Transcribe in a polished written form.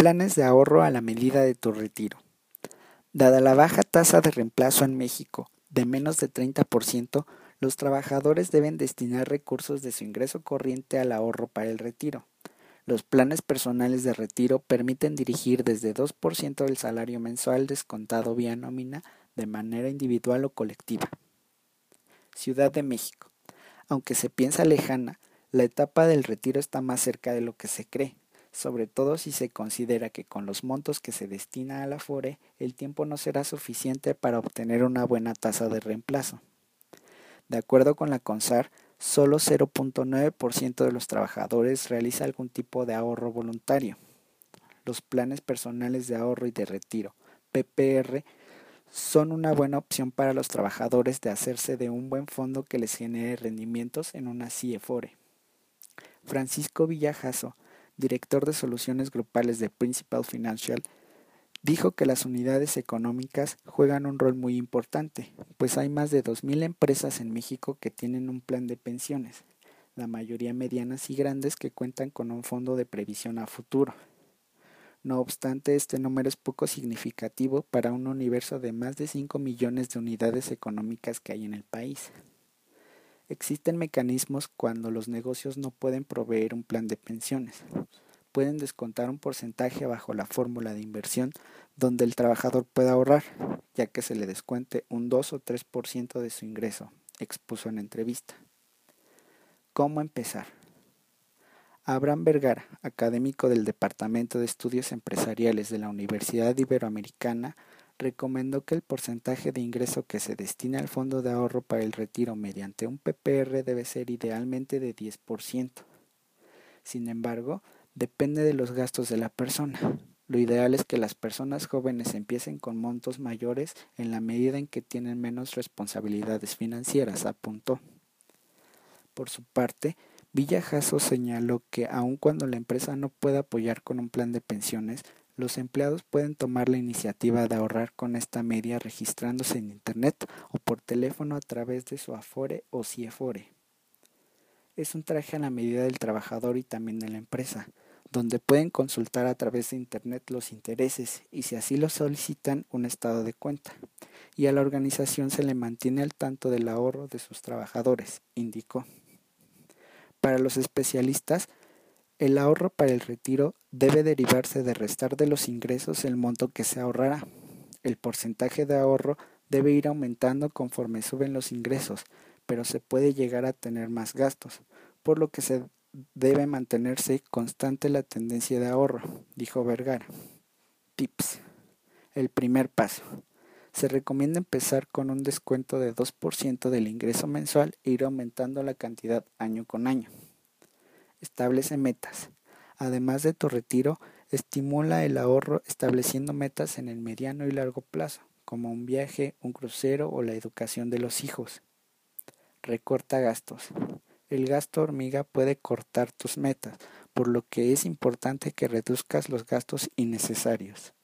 Planes de ahorro a la medida de tu retiro. Dada la baja tasa de reemplazo en México, de menos de 30%, los trabajadores deben destinar recursos de su ingreso corriente al ahorro para el retiro. Los planes personales de retiro permiten dirigir desde 2% del salario mensual descontado vía nómina de manera individual o colectiva. Ciudad de México. Aunque se piensa lejana, la etapa del retiro está más cerca de lo que se cree, sobre todo si se considera que con los montos que se destina al Afore, el tiempo no será suficiente para obtener una buena tasa de reemplazo. De acuerdo con la CONSAR, solo 0.9% de los trabajadores realiza algún tipo de ahorro voluntario. Los planes personales de ahorro y de retiro, PPR, son una buena opción para los trabajadores de hacerse de un buen fondo que les genere rendimientos en una CIEFORE. Francisco Villajaso, director de soluciones grupales de Principal Financial, dijo que las unidades económicas juegan un rol muy importante, pues hay más de 2,000 empresas en México que tienen un plan de pensiones, la mayoría medianas y grandes que cuentan con un fondo de previsión a futuro. No obstante, este número es poco significativo para un universo de más de 5 millones de unidades económicas que hay en el país. Existen mecanismos cuando los negocios no pueden proveer un plan de pensiones. Pueden descontar un porcentaje bajo la fórmula de inversión donde el trabajador pueda ahorrar, ya que se le descuente un 2 o 3% de su ingreso, expuso en entrevista. ¿Cómo empezar? Abraham Vergara, académico del Departamento de Estudios Empresariales de la Universidad Iberoamericana, recomendó que el porcentaje de ingreso que se destina al fondo de ahorro para el retiro mediante un PPR debe ser idealmente de 10%. Sin embargo, depende de los gastos de la persona. Lo ideal es que las personas jóvenes empiecen con montos mayores en la medida en que tienen menos responsabilidades financieras, apuntó. Por su parte, Villajaso señaló que aun cuando la empresa no pueda apoyar con un plan de pensiones, los empleados pueden tomar la iniciativa de ahorrar con esta media registrándose en Internet o por teléfono a través de su Afore o CIEFORE. Es un traje a la medida del trabajador y también de la empresa, donde pueden consultar a través de Internet los intereses y si así lo solicitan un estado de cuenta, y a la organización se le mantiene al tanto del ahorro de sus trabajadores, indicó. Para los especialistas, el ahorro para el retiro debe derivarse de restar de los ingresos el monto que se ahorrará. El porcentaje de ahorro debe ir aumentando conforme suben los ingresos, pero se puede llegar a tener más gastos, por lo que se debe mantenerse constante la tendencia de ahorro, dijo Vergara. Tips. El primer paso. Se recomienda empezar con un descuento de 2% del ingreso mensual e ir aumentando la cantidad año con año. Establece metas. Además de tu retiro, estimula el ahorro estableciendo metas en el mediano y largo plazo, como un viaje, un crucero o la educación de los hijos. Recorta gastos. El gasto hormiga puede cortar tus metas, por lo que es importante que reduzcas los gastos innecesarios.